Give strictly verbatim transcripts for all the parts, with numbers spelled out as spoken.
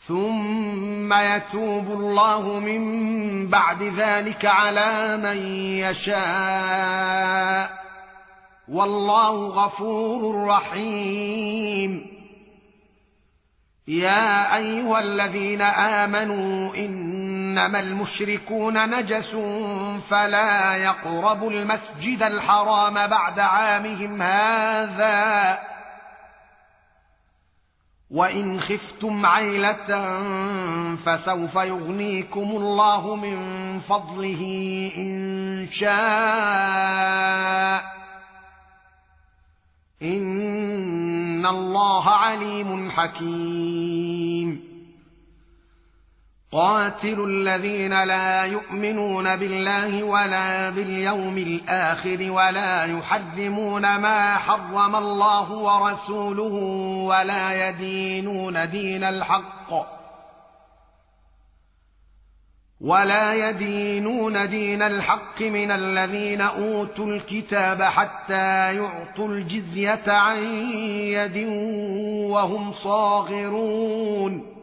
ثم يتوب الله من بعد ذلك على من يشاء والله غفور رحيم. يا ايها الذين آمنوا انما المشركون نجس فلا يقربوا المسجد الحرام بعد عامهم هذا وإن خفتم عيلة فسوف يغنيكم الله من فضله إن شاء إن الله عليم حكيم. قاتلوا الذين لا يؤمنون بالله ولا باليوم الآخر ولا يحرمون ما حرم الله ورسوله ولا يدينون دين الحق ولا يدينون دين الحق من الذين أوتوا الكتاب حتى يعطوا الجزية عن يد وهم صاغرون.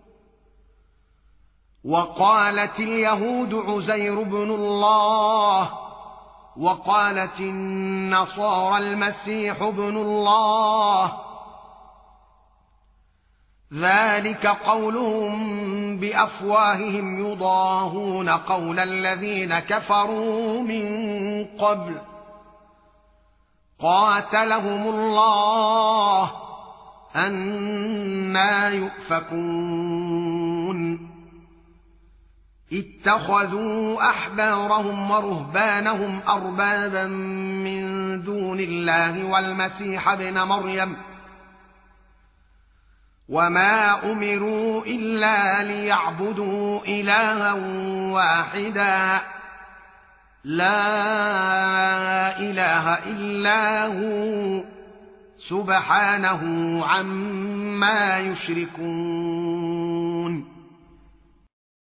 وقالت اليهود عزير بن الله وقالت النصارى المسيح ابن الله ذلك قولهم بأفواههم يضاهون قول الذين كفروا من قبل قاتلهم الله أنى يؤفكون. اتخذوا أحبارهم ورهبانهم أربابا من دون الله والمسيح ابن مريم وما أمروا إلا ليعبدوا إلها واحدا لا إله إلا هو سبحانه عما يشركون.